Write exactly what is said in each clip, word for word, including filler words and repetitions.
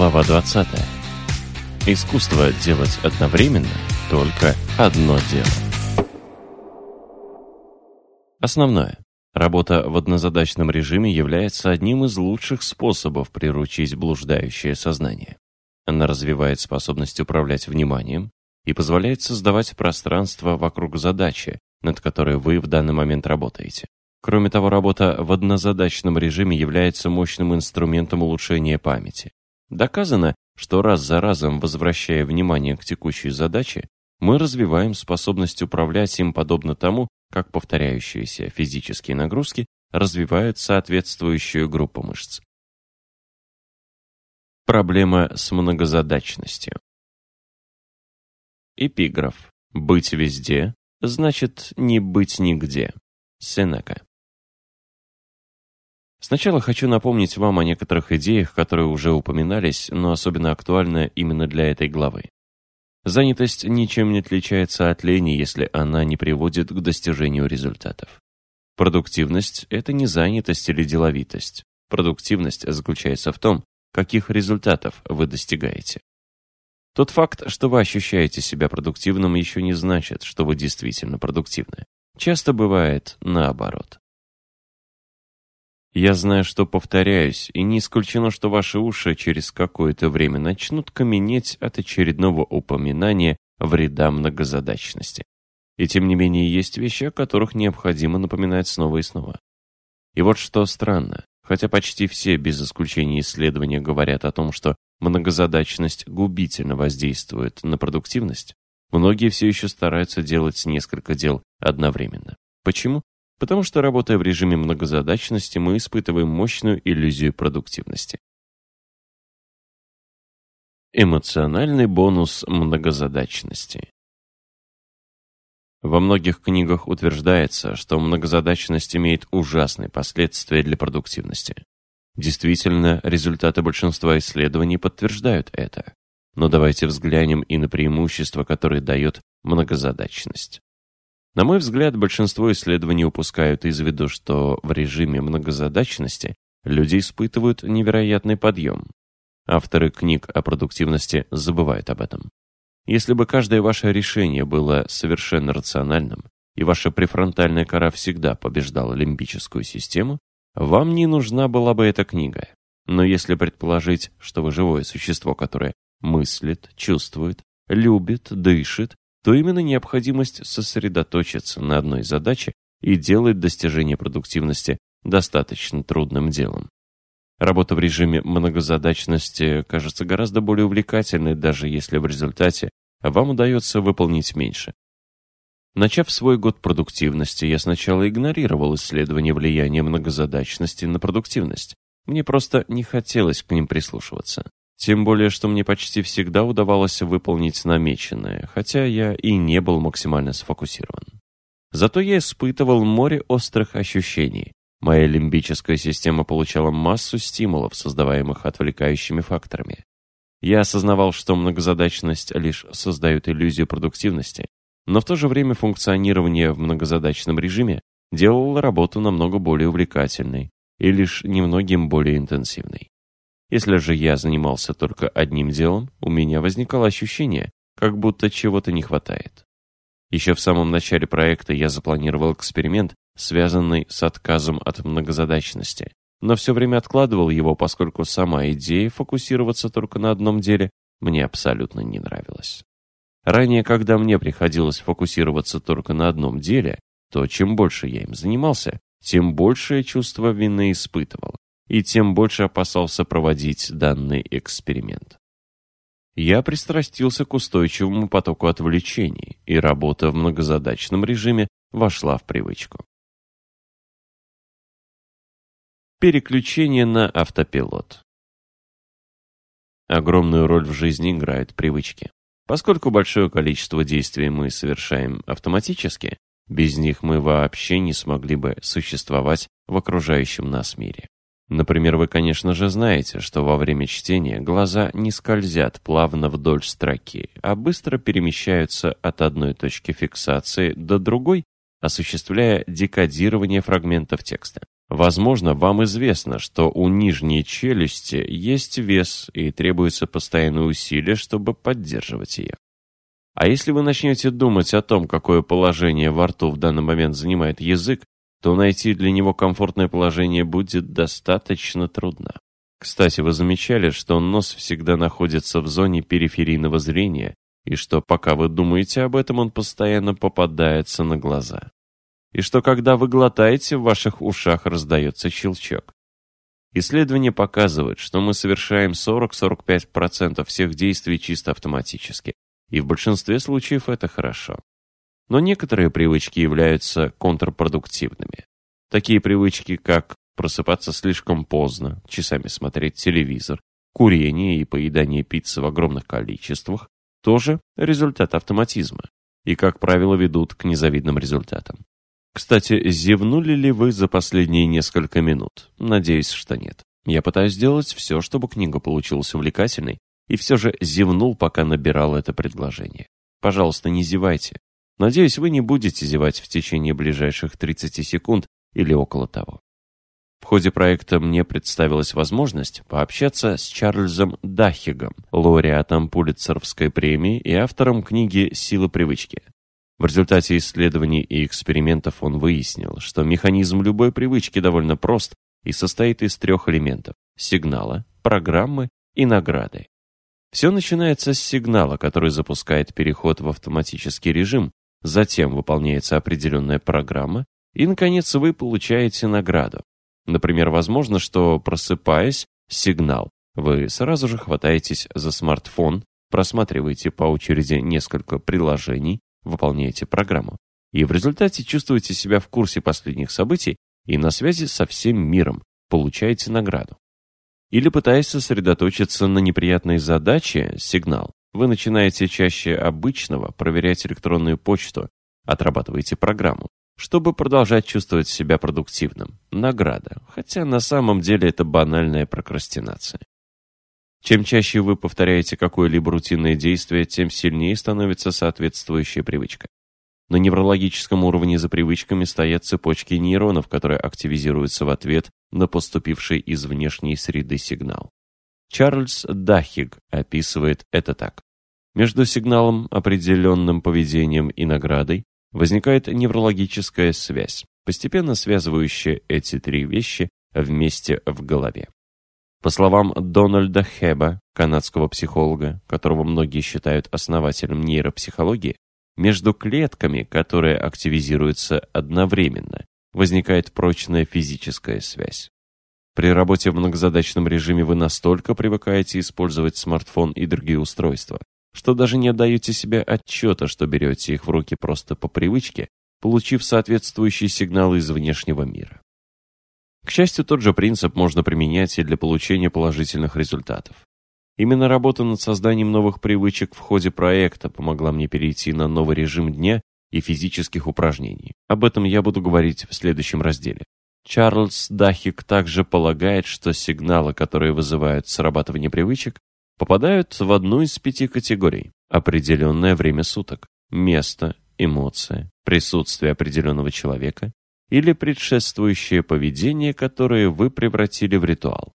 Глава двадцатая. Искусство делать одновременно только одно дело. Основное. Работа в однозадачном режиме является одним из лучших способов приручить блуждающее сознание. Она развивает способность управлять вниманием и позволяет создавать пространство вокруг задачи, над которой вы в данный момент работаете. Кроме того, работа в однозадачном режиме является мощным инструментом улучшения памяти. Доказано, что раз за разом, возвращая внимание к текущей задаче, мы развиваем способность управлять им подобно тому, как повторяющиеся физические нагрузки развивают соответствующую группу мышц. Проблема с многозадачностью. Эпиграф. «Быть везде значит не быть нигде». Сенека. Сначала хочу напомнить вам о некоторых идеях, которые уже упоминались, но особенно актуальны именно для этой главы. Занятость ничем не отличается от лени, если она не приводит к достижению результатов. Продуктивность – это не занятость или деловитость. Продуктивность заключается в том, каких результатов вы достигаете. Тот факт, что вы ощущаете себя продуктивным, еще не значит, что вы действительно продуктивны. Часто бывает наоборот. Я знаю, что повторяюсь, и не исключено, что ваши уши через какое-то время начнут каменеть от очередного упоминания вреда многозадачности. И тем не менее есть вещи, о которых необходимо напоминать снова и снова. И вот что странно, хотя почти все без исключения исследования говорят о том, что многозадачность губительно воздействует на продуктивность, многие все еще стараются делать несколько дел одновременно. Почему? Потому что, работая в режиме многозадачности, мы испытываем мощную иллюзию продуктивности. Эмоциональный бонус многозадачности. Во многих книгах утверждается, что многозадачность имеет ужасные последствия для продуктивности. Действительно, результаты большинства исследований подтверждают это. Но давайте взглянем и на преимущества, которые дает многозадачность. На мой взгляд, большинство исследований упускают из виду, что в режиме многозадачности люди испытывают невероятный подъем. Авторы книг о продуктивности забывают об этом. Если бы каждое ваше решение было совершенно рациональным, и ваша префронтальная кора всегда побеждала лимбическую систему, вам не нужна была бы эта книга. Но если предположить, что вы живое существо, которое мыслит, чувствует, любит, дышит, то именно необходимость сосредоточиться на одной задаче и делает достижение продуктивности достаточно трудным делом. Работа в режиме многозадачности кажется гораздо более увлекательной, даже если в результате вам удается выполнить меньше. Начав свой год продуктивности, я сначала игнорировал исследования влияния многозадачности на продуктивность. Мне просто не хотелось к ним прислушиваться. Тем более, что мне почти всегда удавалось выполнить намеченное, хотя я и не был максимально сфокусирован. Зато я испытывал море острых ощущений. Моя лимбическая система получала массу стимулов, создаваемых отвлекающими факторами. Я осознавал, что многозадачность лишь создает иллюзию продуктивности, но в то же время функционирование в многозадачном режиме делало работу намного более увлекательной и лишь немногим более интенсивной. Если же я занимался только одним делом, у меня возникало ощущение, как будто чего-то не хватает. Еще в самом начале проекта я запланировал эксперимент, связанный с отказом от многозадачности, но все время откладывал его, поскольку сама идея фокусироваться только на одном деле мне абсолютно не нравилась. Ранее, когда мне приходилось фокусироваться только на одном деле, то чем больше я им занимался, тем большее чувство вины испытывал, и тем больше опасался проводить данный эксперимент. Я пристрастился к устойчивому потоку отвлечений, и работа в многозадачном режиме вошла в привычку. Переключение на автопилот. Огромную роль в жизни играют привычки. Поскольку большое количество действий мы совершаем автоматически, без них мы вообще не смогли бы существовать в окружающем нас мире. Например, вы, конечно же, знаете, что во время чтения глаза не скользят плавно вдоль строки, а быстро перемещаются от одной точки фиксации до другой, осуществляя декодирование фрагментов текста. Возможно, вам известно, что у нижней челюсти есть вес и требуется постоянное усилие, чтобы поддерживать ее. А если вы начнете думать о том, какое положение во рту в данный момент занимает язык, то найти для него комфортное положение будет достаточно трудно. Кстати, вы замечали, что нос всегда находится в зоне периферийного зрения, и что пока вы думаете об этом, он постоянно попадается на глаза. И что когда вы глотаете, в ваших ушах раздается щелчок. Исследования показывают, что мы совершаем сорок-сорок пять процентов всех действий чисто автоматически, и в большинстве случаев это хорошо. Но некоторые привычки являются контрпродуктивными. Такие привычки, как просыпаться слишком поздно, часами смотреть телевизор, курение и поедание пиццы в огромных количествах, тоже результат автоматизма и, как правило, ведут к незавидным результатам. Кстати, зевнули ли вы за последние несколько минут? Надеюсь, что нет. Я пытаюсь сделать все, чтобы книга получилась увлекательной, и все же зевнул, пока набирал это предложение. Пожалуйста, не зевайте. Надеюсь, вы не будете зевать в течение ближайших тридцати секунд или около того. В ходе проекта мне представилась возможность пообщаться с Чарльзом Дахигом, лауреатом Пулитцеровской премии и автором книги «Сила привычки». В результате исследований и экспериментов он выяснил, что механизм любой привычки довольно прост и состоит из трех элементов – сигнала, программы и награды. Все начинается с сигнала, который запускает переход в автоматический режим, затем выполняется определенная программа, и, наконец, вы получаете награду. Например, возможно, что, просыпаясь, сигнал, вы сразу же хватаетесь за смартфон, просматриваете по очереди несколько приложений, выполняете программу, и в результате чувствуете себя в курсе последних событий и на связи со всем миром, получаете награду. Или, пытаясь сосредоточиться на неприятной задаче, сигнал, вы начинаете чаще обычного проверять электронную почту, отрабатываете программу, чтобы продолжать чувствовать себя продуктивным. Награда, хотя на самом деле это банальная прокрастинация. Чем чаще вы повторяете какое-либо рутинное действие, тем сильнее становится соответствующая привычка. На неврологическом уровне за привычками стоят цепочки нейронов, которые активизируются в ответ на поступивший из внешней среды сигнал. Чарльз Дахиг описывает это так. Между сигналом, определенным поведением и наградой возникает неврологическая связь, постепенно связывающая эти три вещи вместе в голове. По словам Дональда Хэба, канадского психолога, которого многие считают основателем нейропсихологии, между клетками, которые активизируются одновременно, возникает прочная физическая связь. При работе в многозадачном режиме вы настолько привыкаете использовать смартфон и другие устройства, что даже не отдаете себе отчета, что берете их в руки просто по привычке, получив соответствующие сигналы из внешнего мира. К счастью, тот же принцип можно применять и для получения положительных результатов. Именно работа над созданием новых привычек в ходе проекта помогла мне перейти на новый режим дня и физических упражнений. Об этом я буду говорить в следующем разделе. Чарльз Дахиг также полагает, что сигналы, которые вызывают срабатывание привычек, попадают в одну из пяти категорий: определенное время суток, место, эмоция, присутствие определенного человека или предшествующее поведение, которое вы превратили в ритуал.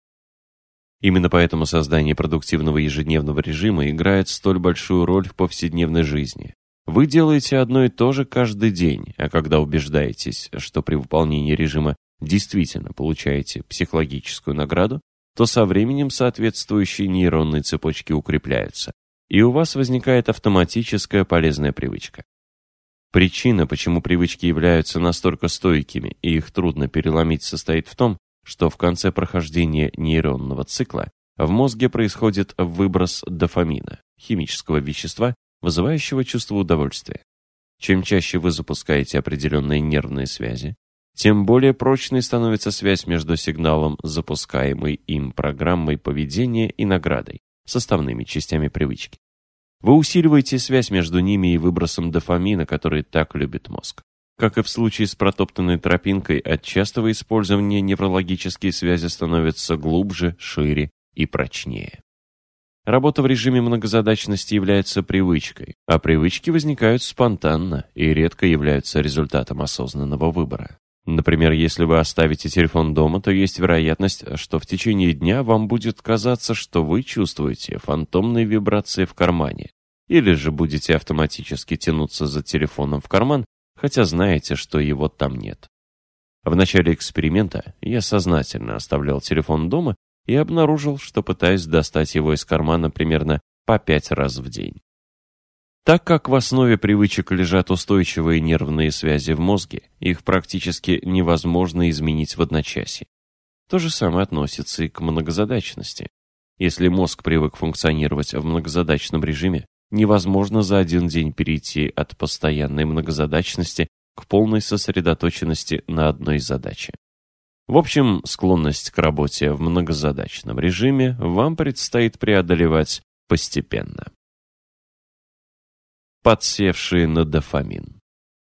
Именно поэтому создание продуктивного ежедневного режима играет столь большую роль в повседневной жизни. Вы делаете одно и то же каждый день, а когда убеждаетесь, что при выполнении режима действительно получаете психологическую награду, то со временем соответствующие нейронные цепочки укрепляются, и у вас возникает автоматическая полезная привычка. Причина, почему привычки являются настолько стойкими и их трудно переломить, состоит в том, что в конце прохождения нейронного цикла в мозге происходит выброс дофамина, химического вещества, вызывающего чувство удовольствия. Чем чаще вы запускаете определенные нервные связи, тем более прочной становится связь между сигналом, запускаемой им программой поведения, и наградой, составными частями привычки. Вы усиливаете связь между ними и выбросом дофамина, который так любит мозг. Как и в случае с протоптанной тропинкой, от частого использования неврологические связи становятся глубже, шире и прочнее. Работа в режиме многозадачности является привычкой, а привычки возникают спонтанно и редко являются результатом осознанного выбора. Например, если вы оставите телефон дома, то есть вероятность, что в течение дня вам будет казаться, что вы чувствуете фантомные вибрации в кармане, или же будете автоматически тянуться за телефоном в карман, хотя знаете, что его там нет. В начале эксперимента я сознательно оставлял телефон дома и обнаружил, что пытаюсь достать его из кармана примерно по пять раз в день. Так как в основе привычек лежат устойчивые нервные связи в мозге, их практически невозможно изменить в одночасье. То же самое относится и к многозадачности. Если мозг привык функционировать в многозадачном режиме, невозможно за один день перейти от постоянной многозадачности к полной сосредоточенности на одной задаче. В общем, склонность к работе в многозадачном режиме вам предстоит преодолевать постепенно. Подсевшие на дофамин.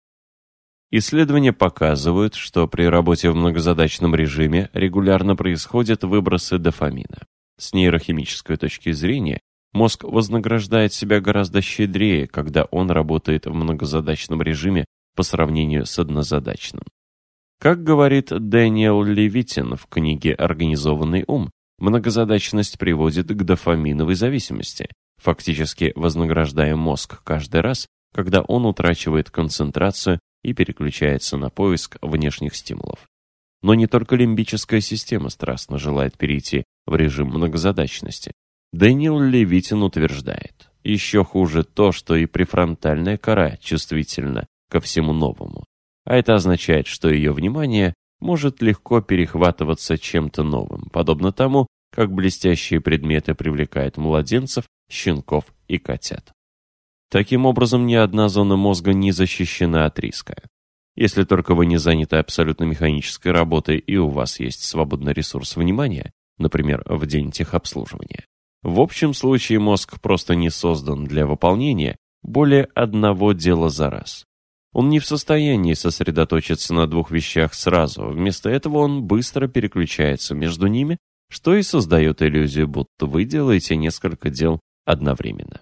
Исследования показывают, что при работе в многозадачном режиме регулярно происходят выбросы дофамина. С нейрохимической точки зрения, мозг вознаграждает себя гораздо щедрее, когда он работает в многозадачном режиме по сравнению с однозадачным. Как говорит Дэниел Левитин в книге «Организованный ум», многозадачность приводит к дофаминовой зависимости, фактически вознаграждая мозг каждый раз, когда он утрачивает концентрацию и переключается на поиск внешних стимулов. Но не только лимбическая система страстно желает перейти в режим многозадачности. Дэниел Левитин утверждает, еще хуже то, что и префронтальная кора чувствительна ко всему новому. А это означает, что ее внимание может легко перехватываться чем-то новым, подобно тому, как блестящие предметы привлекают младенцев, щенков и котят. Таким образом, ни одна зона мозга не защищена от риска. Если только вы не заняты абсолютно механической работой и у вас есть свободный ресурс внимания, например, в день техобслуживания. В общем случае мозг просто не создан для выполнения более одного дела за раз. Он не в состоянии сосредоточиться на двух вещах сразу, вместо этого он быстро переключается между ними, что и создает иллюзию, будто вы делаете несколько дел одновременно.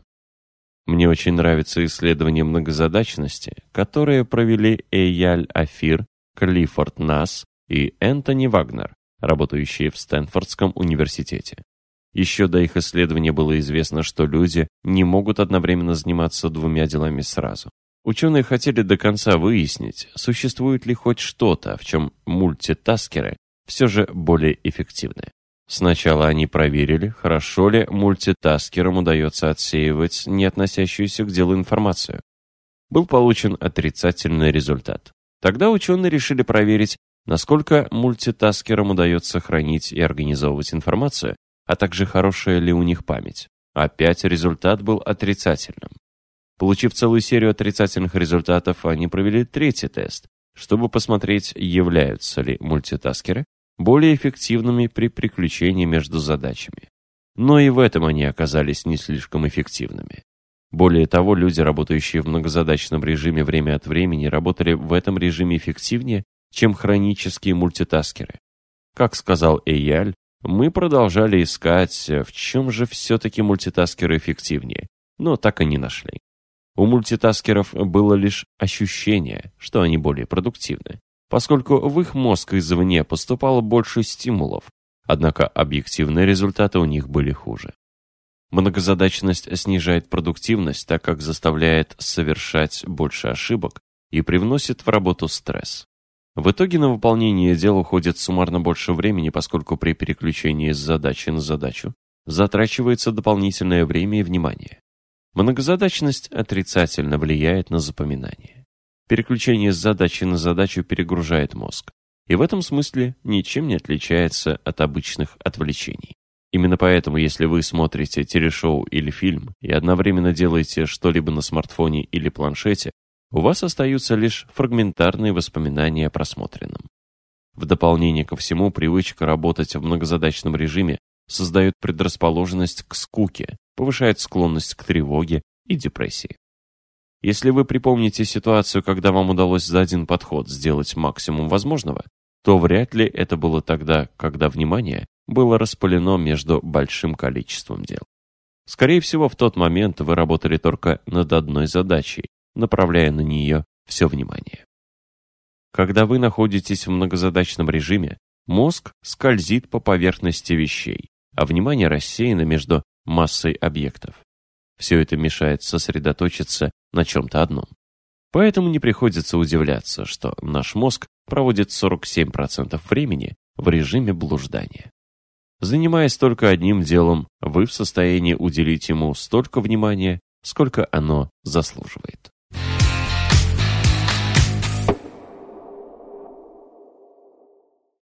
Мне очень нравится исследование многозадачности, которое провели Эйяль Афир, Клиффорд Насс и Энтони Вагнер, работающие в Стэнфордском университете. Еще до их исследования было известно, что люди не могут одновременно заниматься двумя делами сразу. Ученые хотели до конца выяснить, существует ли хоть что-то, в чем мультитаскеры все же более эффективны. Сначала они проверили, хорошо ли мультитаскерам удается отсеивать не относящуюся к делу информацию. Был получен отрицательный результат. Тогда ученые решили проверить, насколько мультитаскерам удается хранить и организовывать информацию, а также хорошая ли у них память. Опять результат был отрицательным. Получив целую серию отрицательных результатов, они провели третий тест, чтобы посмотреть, являются ли мультитаскеры более эффективными при переключении между задачами. Но и в этом они оказались не слишком эффективными. Более того, люди, работающие в многозадачном режиме время от времени, работали в этом режиме эффективнее, чем хронические мультитаскеры. Как сказал Эйяль, мы продолжали искать, в чем же все-таки мультитаскеры эффективнее, но так и не нашли. У мультитаскеров было лишь ощущение, что они более продуктивны, поскольку в их мозг извне поступало больше стимулов, однако объективные результаты у них были хуже. Многозадачность снижает продуктивность, так как заставляет совершать больше ошибок и привносит в работу стресс. В итоге на выполнение дел уходит суммарно больше времени, поскольку при переключении с задачи на задачу затрачивается дополнительное время и внимание. Многозадачность отрицательно влияет на запоминание. Переключение с задачи на задачу перегружает мозг, и в этом смысле ничем не отличается от обычных отвлечений. Именно поэтому, если вы смотрите телешоу или фильм и одновременно делаете что-либо на смартфоне или планшете, у вас остаются лишь фрагментарные воспоминания о просмотренном. В дополнение ко всему, привычка работать в многозадачном режиме создает предрасположенность к скуке, повышает склонность к тревоге и депрессии. Если вы припомните ситуацию, когда вам удалось за один подход сделать максимум возможного, то вряд ли это было тогда, когда внимание было распылено между большим количеством дел. Скорее всего, в тот момент вы работали только над одной задачей, направляя на нее все внимание. Когда вы находитесь в многозадачном режиме, мозг скользит по поверхности вещей, а внимание рассеяно между массой объектов. Все это мешает сосредоточиться на чем-то одном. Поэтому не приходится удивляться, что наш мозг проводит сорок семь процентов времени в режиме блуждания. Занимаясь только одним делом, вы в состоянии уделить ему столько внимания, сколько оно заслуживает.